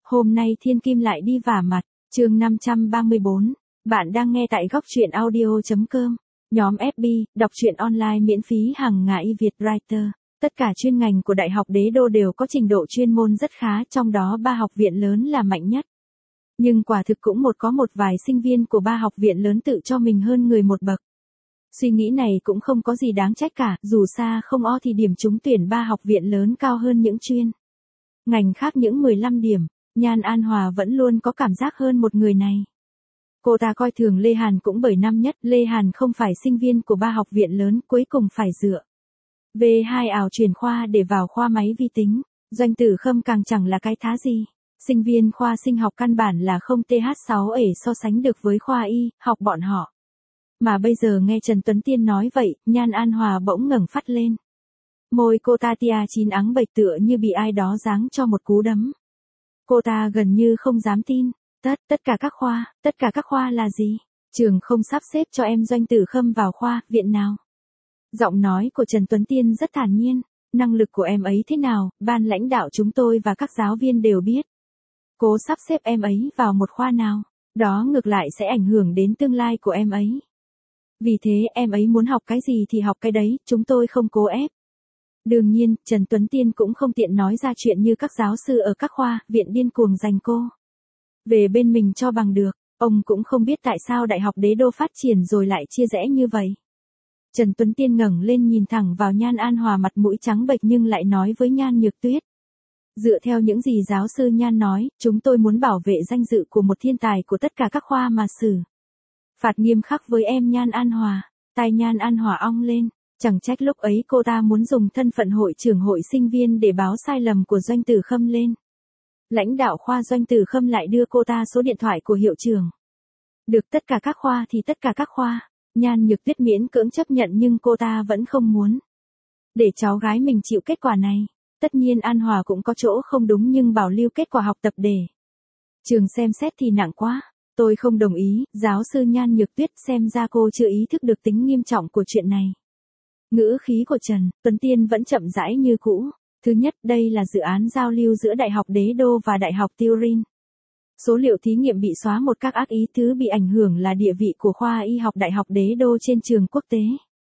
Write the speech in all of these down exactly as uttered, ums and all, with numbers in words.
Hôm nay thiên kim lại đi vả mặt, chương năm trăm ba mươi bốn. Bạn đang nghe tại góc truyện audio chấm com. Nhóm ép bê, đọc truyện online miễn phí hàng ngày Việt Writer. Tất cả chuyên ngành của Đại học Đế Đô đều có trình độ chuyên môn rất khá, trong đó ba học viện lớn là mạnh nhất. Nhưng quả thực cũng một có một vài sinh viên của ba học viện lớn tự cho mình hơn người một bậc. Suy nghĩ này cũng không có gì đáng trách cả, dù xa không o thì điểm trúng tuyển ba học viện lớn cao hơn những chuyên ngành khác những mười lăm điểm. Nhan An Hòa vẫn luôn có cảm giác hơn một người này. Cô ta coi thường Lê Hàn cũng bởi năm nhất, Lê Hàn không phải sinh viên của ba học viện lớn, cuối cùng phải dựa về hai ảo chuyển khoa để vào khoa máy vi tính. Doanh Tử Khâm càng chẳng là cái thá gì. Sinh viên khoa sinh học căn bản là không T H sáu ể so sánh được với khoa y, học bọn họ. Mà bây giờ nghe Trần Tuấn Tiên nói vậy, Nhan An Hòa bỗng ngẩng phát lên. Môi cô ta tia chín ắng bệch tựa như bị ai đó giáng cho một cú đấm. Cô ta gần như không dám tin. Tất, tất cả các khoa, tất cả các khoa là gì? Trường không sắp xếp cho em Doanh Tử Khâm vào khoa, viện nào? Giọng nói của Trần Tuấn Tiên rất thản nhiên. Năng lực của em ấy thế nào, ban lãnh đạo chúng tôi và các giáo viên đều biết. Cố sắp xếp em ấy vào một khoa nào, đó ngược lại sẽ ảnh hưởng đến tương lai của em ấy. Vì thế em ấy muốn học cái gì thì học cái đấy, chúng tôi không cố ép. Đương nhiên, Trần Tuấn Tiên cũng không tiện nói ra chuyện như các giáo sư ở các khoa, viện điên cuồng giành cô về bên mình cho bằng được. Ông cũng không biết tại sao Đại học Đế Đô phát triển rồi lại chia rẽ như vậy. Trần Tuấn Tiên ngẩng lên nhìn thẳng vào Nhan An Hòa, mặt mũi trắng bệch nhưng lại nói với Nhan Nhược Tuyết. Dựa theo những gì giáo sư Nhan nói, chúng tôi muốn bảo vệ danh dự của một thiên tài của tất cả các khoa mà xử phạt nghiêm khắc với em Nhan An Hòa. Tai Nhan An Hòa ong lên. Chẳng trách lúc ấy cô ta muốn dùng thân phận hội trưởng hội sinh viên để báo sai lầm của Doanh Tử Khâm lên. Lãnh đạo khoa Doanh Tử Khâm lại đưa cô ta số điện thoại của hiệu trưởng. Được tất cả các khoa thì tất cả các khoa. Nhan Nhược Tuyết miễn cưỡng chấp nhận nhưng cô ta vẫn không muốn để cháu gái mình chịu kết quả này. Tất nhiên An Hòa cũng có chỗ không đúng nhưng bảo lưu kết quả học tập để trường xem xét thì nặng quá. Tôi không đồng ý, giáo sư Nhan Nhược Tuyết, xem ra cô chưa ý thức được tính nghiêm trọng của chuyện này. Ngữ khí của Trần Tuấn Tiên vẫn chậm rãi như cũ. Thứ nhất, đây là dự án giao lưu giữa Đại học Đế Đô và Đại học Turin. Số liệu thí nghiệm bị xóa một các ác ý, thứ bị ảnh hưởng là địa vị của khoa y học Đại học Đế Đô trên trường quốc tế.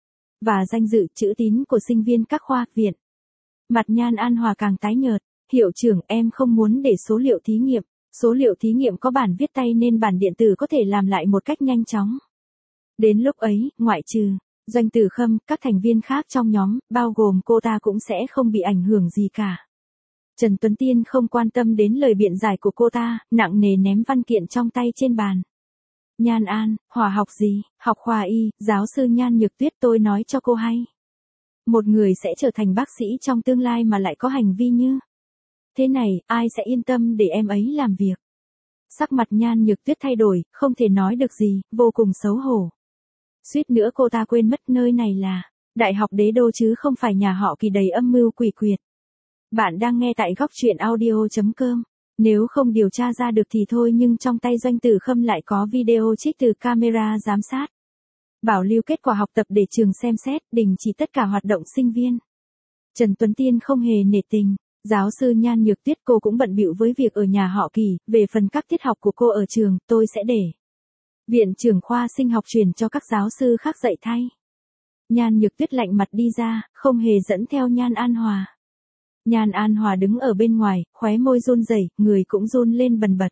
Và danh dự chữ tín của sinh viên các khoa, viện. Mặt Nhan An Hòa càng tái nhợt. Hiệu trưởng, em không muốn để số liệu thí nghiệm. Số liệu thí nghiệm có bản viết tay nên bản điện tử có thể làm lại một cách nhanh chóng. Đến lúc ấy, ngoại trừ Doanh Tử Khâm, các thành viên khác trong nhóm, bao gồm cô ta cũng sẽ không bị ảnh hưởng gì cả. Trần Tuấn Tiên không quan tâm đến lời biện giải của cô ta, nặng nề ném văn kiện trong tay trên bàn. Nhan An, Hòa học gì? Học khoa y, giáo sư Nhan Nhược Tuyết, tôi nói cho cô hay. Một người sẽ trở thành bác sĩ trong tương lai mà lại có hành vi như thế này, ai sẽ yên tâm để em ấy làm việc? Sắc mặt Nhan Nhược Tuyết thay đổi, không thể nói được gì, vô cùng xấu hổ. Suýt nữa cô ta quên mất nơi này là Đại học Đế Đô chứ không phải nhà họ Kỳ đầy âm mưu quỷ quyệt. Bạn đang nghe tại góc truyện audio chấm com. Nếu không điều tra ra được thì thôi, nhưng trong tay Doanh Tử Khâm lại có video trích từ camera giám sát. Bảo lưu kết quả học tập để trường xem xét, đình chỉ tất cả hoạt động sinh viên. Trần Tuấn Tiên không hề nể tình. Giáo sư Nhan Nhược Tuyết, cô cũng bận bịu với việc ở nhà họ Kỳ, về phần các tiết học của cô ở trường, tôi sẽ để viện trưởng khoa sinh học truyền cho các giáo sư khác dạy thay. Nhan Nhược Tuyết lạnh mặt đi ra, không hề dẫn theo Nhan An Hòa. Nhan An Hòa đứng ở bên ngoài, khóe môi run rẩy, người cũng run lên bần bật.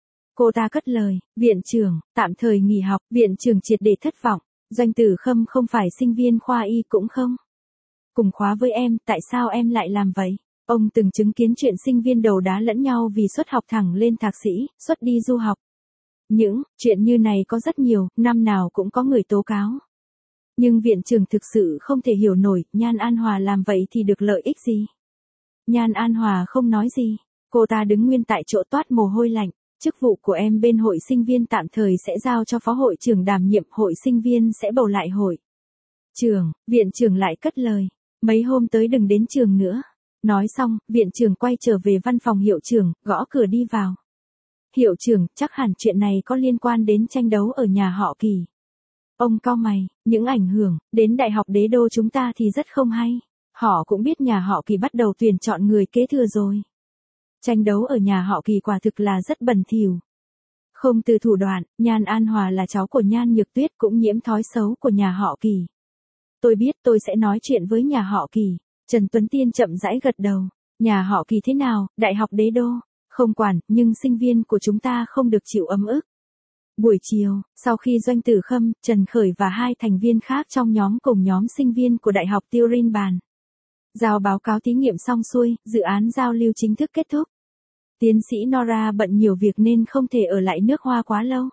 Cô ta cất lời, viện trưởng, tạm thời nghỉ học, viện trưởng triệt để thất vọng. Doanh Tử Khâm không phải sinh viên khoa y cũng không cùng khóa với em, tại sao em lại làm vậy? Ông từng chứng kiến chuyện sinh viên đầu đá lẫn nhau vì suất học thẳng lên thạc sĩ, suất đi du học. Những chuyện như này có rất nhiều, năm nào cũng có người tố cáo. Nhưng viện trưởng thực sự không thể hiểu nổi, Nhan An Hòa làm vậy thì được lợi ích gì? Nhan An Hòa không nói gì, cô ta đứng nguyên tại chỗ toát mồ hôi lạnh. Chức vụ của em bên hội sinh viên tạm thời sẽ giao cho phó hội trưởng đảm nhiệm, hội sinh viên sẽ bầu lại hội trưởng. Viện trưởng lại cất lời, mấy hôm tới đừng đến trường nữa. Nói xong, viện trưởng quay trở về văn phòng hiệu trưởng, gõ cửa đi vào. Hiệu trưởng, chắc hẳn chuyện này có liên quan đến tranh đấu ở nhà họ Kỳ. Ông cau mày, những ảnh hưởng đến Đại học Đế Đô chúng ta thì rất không hay. Họ cũng biết nhà họ Kỳ bắt đầu tuyển chọn người kế thừa rồi. Tranh đấu ở nhà họ Kỳ quả thực là rất bẩn thỉu. Không từ thủ đoạn, Nhan An Hòa là cháu của Nhan Nhược Tuyết cũng nhiễm thói xấu của nhà họ Kỳ. Tôi biết tôi sẽ nói chuyện với nhà họ Kỳ. Trần Tuấn Tiên chậm rãi gật đầu. Nhà họ Kỳ thế nào, đại học đế đô? Không quản, nhưng sinh viên của chúng ta không được chịu ấm ức. Buổi chiều, sau khi Doanh Tử Khâm, Trần Khởi và hai thành viên khác trong nhóm cùng nhóm sinh viên của Đại học Turin bàn giao báo cáo thí nghiệm xong xuôi, dự án giao lưu chính thức kết thúc. Tiến sĩ Nora bận nhiều việc nên không thể ở lại nước Hoa quá lâu.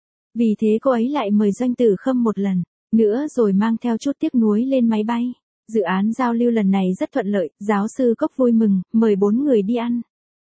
Vì thế cô ấy lại mời Doanh Tử Khâm một lần nữa rồi mang theo chút tiếc nuối lên máy bay. Dự án giao lưu lần này rất thuận lợi, giáo sư Cốc vui mừng, mời bốn người đi ăn.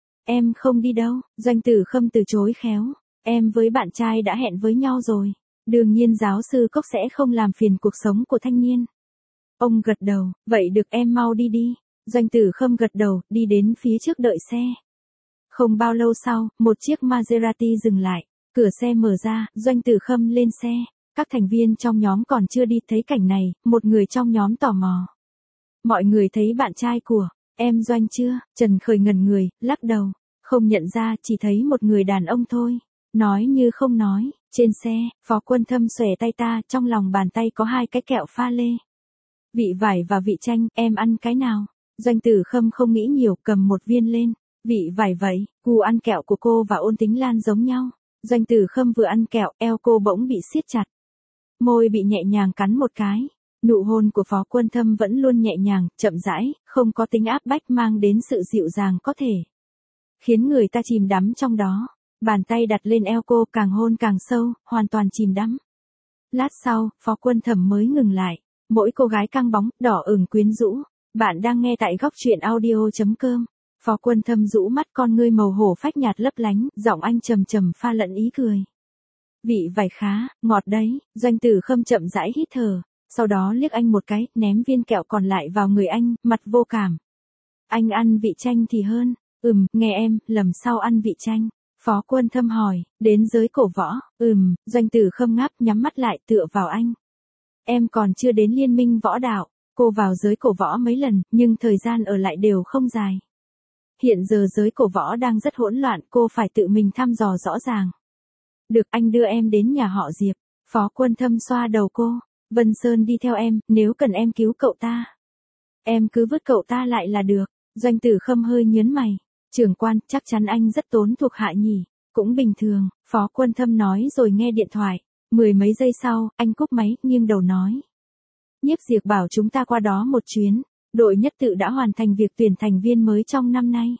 Em không đi đâu, Doanh Tử Khâm từ chối khéo. Em với bạn trai đã hẹn với nhau rồi. Đương nhiên giáo sư Cốc sẽ không làm phiền cuộc sống của thanh niên. Ông gật đầu, vậy được em mau đi đi. Doanh Tử Khâm gật đầu, đi đến phía trước đợi xe. Không bao lâu sau, một chiếc Maserati dừng lại. Cửa xe mở ra, Doanh Tử Khâm lên xe. Các thành viên trong nhóm còn chưa đi thấy cảnh này, một người trong nhóm tò mò. Mọi người thấy bạn trai của em Doanh chưa? Trần Khởi ngẩn người, lắc đầu. Không nhận ra, chỉ thấy một người đàn ông thôi. Nói như không nói, trên xe, Phó Quân Thâm xòe tay ta, trong lòng bàn tay có hai cái kẹo pha lê. Vị vải và vị chanh, em ăn cái nào? Doanh Tử Khâm không nghĩ nhiều, cầm một viên lên. Vị vải vậy, gu ăn kẹo của cô và Ôn Tính Lan giống nhau. Doanh Tử Khâm vừa ăn kẹo, eo cô bỗng bị siết chặt. Môi bị nhẹ nhàng cắn một cái. Nụ hôn của Phó Quân Thâm vẫn luôn nhẹ nhàng, chậm rãi, không có tính áp bách mang đến sự dịu dàng có thể khiến người ta chìm đắm trong đó. Bàn tay đặt lên eo cô, càng hôn càng sâu, hoàn toàn chìm đắm. Lát sau, Phó Quân Thâm mới ngừng lại. Mỗi cô gái căng bóng, đỏ ửng quyến rũ. Bạn đang nghe tại góc truyện audio chấm com. Phó Quân Thâm rũ mắt, con ngươi màu hổ phách nhạt lấp lánh, giọng anh trầm trầm pha lẫn ý cười. Vị vải khá, ngọt đấy. Doanh Tử Khâm chậm rãi hít thở, sau đó liếc anh một cái, ném viên kẹo còn lại vào người anh, mặt vô cảm. Anh ăn vị chanh thì hơn. Ừm, nghe em, lần sau ăn vị chanh. Phó Quân Thâm hỏi, đến giới cổ võ. Ừm, Doanh Tử Khâm ngáp, nhắm mắt lại, tựa vào anh. Em còn chưa đến liên minh võ đạo. Cô vào giới cổ võ mấy lần, nhưng thời gian ở lại đều không dài. Hiện giờ giới cổ võ đang rất hỗn loạn, cô phải tự mình thăm dò rõ ràng. Được, anh đưa em đến nhà họ Diệp. Phó Quân Thâm xoa đầu cô. Vân Sơn đi theo em, nếu cần em cứu cậu ta. Em cứ vứt cậu ta lại là được. Doanh Tử Khâm hơi nhớn mày. Trưởng quan, chắc chắn anh rất tốn thuộc hạ nhỉ. Cũng bình thường, Phó Quân Thâm nói rồi nghe điện thoại. Mười mấy giây sau, anh cúp máy, nghiêng đầu nói. Nhiếp Diệp bảo chúng ta qua đó một chuyến. Đội nhất tự đã hoàn thành việc tuyển thành viên mới trong năm nay.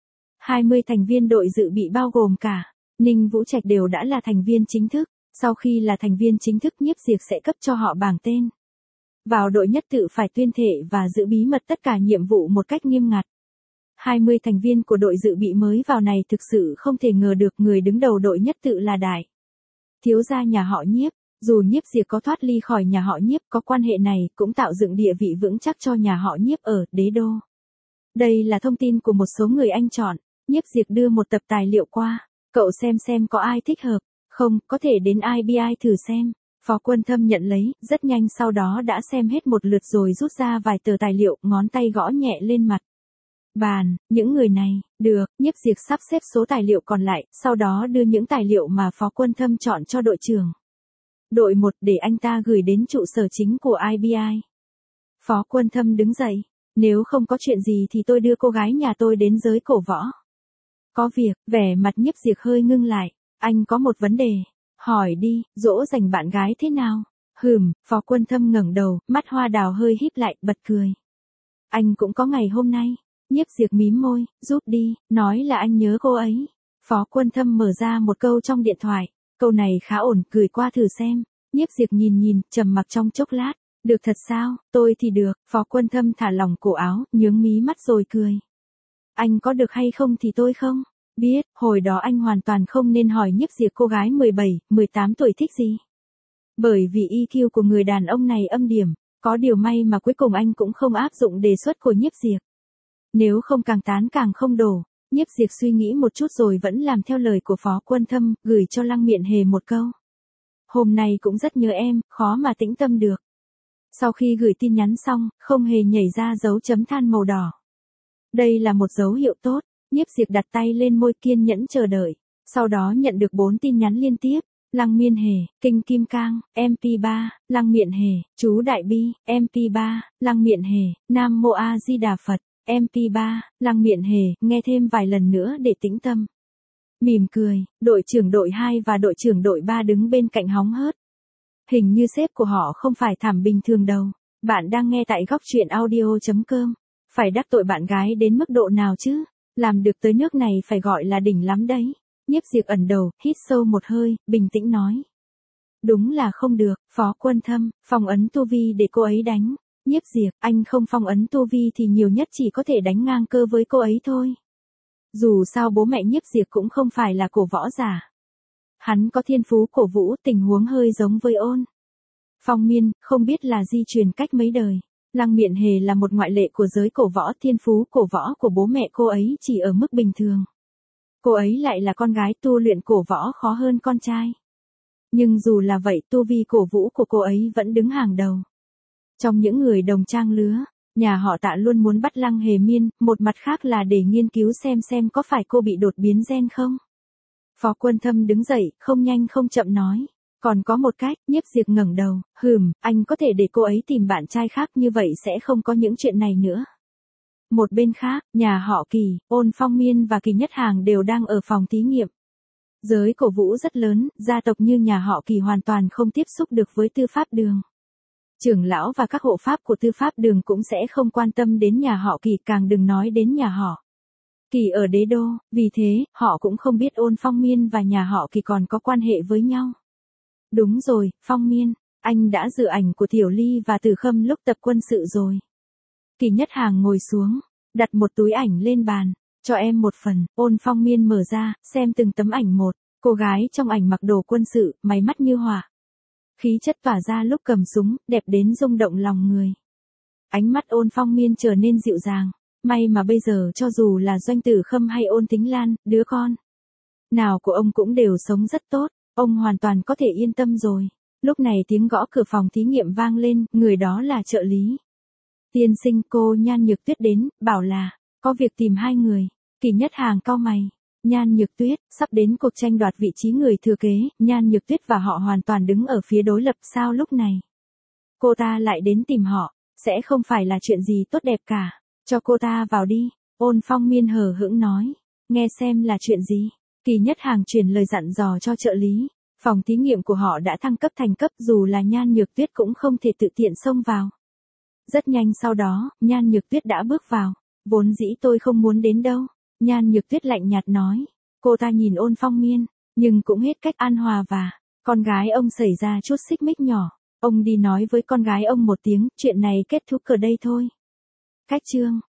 hai mươi thành viên đội dự bị bao gồm cả Ninh Vũ Trạch đều đã là thành viên chính thức. Sau khi là thành viên chính thức, Nhiếp Diệp sẽ cấp cho họ bảng tên. Vào đội nhất tự phải tuyên thệ và giữ bí mật tất cả nhiệm vụ một cách nghiêm ngặt. hai mươi thành viên của đội dự bị mới vào này thực sự không thể ngờ được người đứng đầu đội nhất tự là đại thiếu gia nhà họ Nhiếp. Dù Nhiếp Diệp có thoát ly khỏi nhà họ Nhiếp, có quan hệ này cũng tạo dựng địa vị vững chắc cho nhà họ Nhiếp ở đế đô. Đây là thông tin của một số người anh chọn. Nhiếp Diệp đưa một tập tài liệu qua. Cậu xem xem có ai thích hợp. Không, có thể đến i bê i thử xem. Phó Quân Thâm nhận lấy, rất nhanh sau đó đã xem hết một lượt rồi rút ra vài tờ tài liệu, ngón tay gõ nhẹ lên mặt bàn. Những người này, được. Nhiếp Diệp sắp xếp số tài liệu còn lại, sau đó đưa những tài liệu mà Phó Quân Thâm chọn cho đội trưởng. Đội một để anh ta gửi đến trụ sở chính của i bê i. Phó Quân Thâm đứng dậy. Nếu không có chuyện gì thì tôi đưa cô gái nhà tôi đến giới cổ võ. Có việc, vẻ mặt Nhiếp Diệp hơi ngưng lại. Anh có một vấn đề. Hỏi đi, dỗ dành bạn gái thế nào? Hừm, Phó Quân Thâm ngẩng đầu, mắt hoa đào hơi híp lại, bật cười. Anh cũng có ngày hôm nay. Nhiếp Diệp mím môi, giúp đi, nói là anh nhớ cô ấy. Phó Quân Thâm mở ra một câu trong điện thoại. Câu này khá ổn, gửi qua thử xem. Nhiếp Diệp nhìn nhìn, trầm mặc trong chốc lát. Được thật sao, tôi thì được. Phó Quân Thâm thả lỏng cổ áo, nhướng mí mắt rồi cười. Anh có được hay không thì tôi không biết. Hồi đó anh hoàn toàn không nên hỏi Nhiếp Diệp cô gái mười bảy, mười tám tuổi thích gì. Bởi vì i kiu của người đàn ông này âm điểm. Có điều may mà cuối cùng anh cũng không áp dụng đề xuất của Nhiếp Diệp. Nếu không càng tán càng không đổ. Nhiếp Diệp suy nghĩ một chút rồi vẫn làm theo lời của Phó Quân Thâm, gửi cho Lăng Miện Hề một câu. Hôm nay cũng rất nhớ em, khó mà tĩnh tâm được. Sau khi gửi tin nhắn xong, không hề nhảy ra dấu chấm than màu đỏ. Đây là một dấu hiệu tốt. Nhiếp Diệp đặt tay lên môi kiên nhẫn chờ đợi. Sau đó nhận được bốn tin nhắn liên tiếp. Lăng Miên Hề, Kinh Kim Cang, em pê ba, Lăng Miện Hề, chú Đại Bi, em pê ba, Lăng Miện Hề, Nam Mô A Di Đà Phật, em pê ba, Lăng Miện Hề, nghe thêm vài lần nữa để tĩnh tâm. Mỉm cười, đội trưởng đội hai và đội trưởng đội ba đứng bên cạnh hóng hớt. Hình như sếp của họ không phải thảm bình thường đâu. Bạn đang nghe tại góc truyện audio.com. Phải đắc tội bạn gái đến mức độ nào chứ? Làm được tới nước này phải gọi là đỉnh lắm đấy. Nhiếp Diệp ẩn đầu, hít sâu một hơi, bình tĩnh nói. Đúng là không được, Phó Quân Thâm, phong ấn tu vi để cô ấy đánh. Nhiếp Diệp, anh không phong ấn tu vi thì nhiều nhất chỉ có thể đánh ngang cơ với cô ấy thôi. Dù sao bố mẹ Nhiếp Diệp cũng không phải là cổ võ giả. Hắn có thiên phú cổ vũ, tình huống hơi giống với Ôn Phong Miên, không biết là di truyền cách mấy đời. Lăng Miện Hề là một ngoại lệ của giới cổ võ, thiên phú cổ võ của bố mẹ cô ấy chỉ ở mức bình thường. Cô ấy lại là con gái, tu luyện cổ võ khó hơn con trai. Nhưng dù là vậy, tu vi cổ vũ của cô ấy vẫn đứng hàng đầu. Trong những người đồng trang lứa, nhà họ Tạ luôn muốn bắt Lăng Hề Miên, một mặt khác là để nghiên cứu xem xem có phải cô bị đột biến gen không. Phó Quân Thâm đứng dậy, không nhanh không chậm nói. Còn có một cách. Nhiếp Diệp ngẩng đầu, hừm, anh có thể để cô ấy tìm bạn trai khác, như vậy sẽ không có những chuyện này nữa. Một bên khác, nhà họ Kỳ, Ôn Phong Miên và Kỳ Nhất Hàng đều đang ở phòng thí nghiệm. Giới cổ vũ rất lớn, gia tộc như nhà họ Kỳ hoàn toàn không tiếp xúc được với tư pháp đường. Trưởng lão và các hộ pháp của tư pháp đường cũng sẽ không quan tâm đến nhà họ Kỳ, càng đừng nói đến nhà họ Kỳ ở đế đô, vì thế, họ cũng không biết Ôn Phong Miên và nhà họ Kỳ còn có quan hệ với nhau. Đúng rồi, Phong Miên, anh đã dự ảnh của Tiểu Ly và Từ Khâm lúc tập quân sự rồi. Kỳ Nhất Hàng ngồi xuống, đặt một túi ảnh lên bàn, cho em một phần. Ôn Phong Miên mở ra, xem từng tấm ảnh một. Cô gái trong ảnh mặc đồ quân sự, mày mắt như hỏa. Khí chất tỏa ra lúc cầm súng, đẹp đến rung động lòng người. Ánh mắt Ôn Phong Miên trở nên dịu dàng. May mà bây giờ cho dù là Doanh Tử Khâm hay Ôn Tính Lan, đứa con nào của ông cũng đều sống rất tốt. Ông hoàn toàn có thể yên tâm rồi. Lúc này tiếng gõ cửa phòng thí nghiệm vang lên, người đó là trợ lý. Tiên sinh, cô Nhan Nhược Tuyết đến, bảo là, có việc tìm hai người. Kỳ Nhất Hàng cau mày. Nhan Nhược Tuyết, sắp đến cuộc tranh đoạt vị trí người thừa kế, Nhan Nhược Tuyết và họ hoàn toàn đứng ở phía đối lập, sao lúc này cô ta lại đến tìm họ, sẽ không phải là chuyện gì tốt đẹp cả. Cho cô ta vào đi. Ôn Phong Miên hờ hững nói. Nghe xem là chuyện gì. Kỳ Nhất Hàng truyền lời dặn dò cho trợ lý. Phòng thí nghiệm của họ đã thăng cấp thành cấp, dù là Nhan Nhược Tuyết cũng không thể tự tiện xông vào. Rất nhanh sau đó, Nhan Nhược Tuyết đã bước vào. Vốn dĩ tôi không muốn đến đâu. Nhan Nhược Tuyết lạnh nhạt nói. Cô ta nhìn Ôn Phong Miên, nhưng cũng hết cách an hòa và con gái ông xảy ra chút xích mích nhỏ. Ông đi nói với con gái ông một tiếng, chuyện này kết thúc ở đây thôi. Cách chương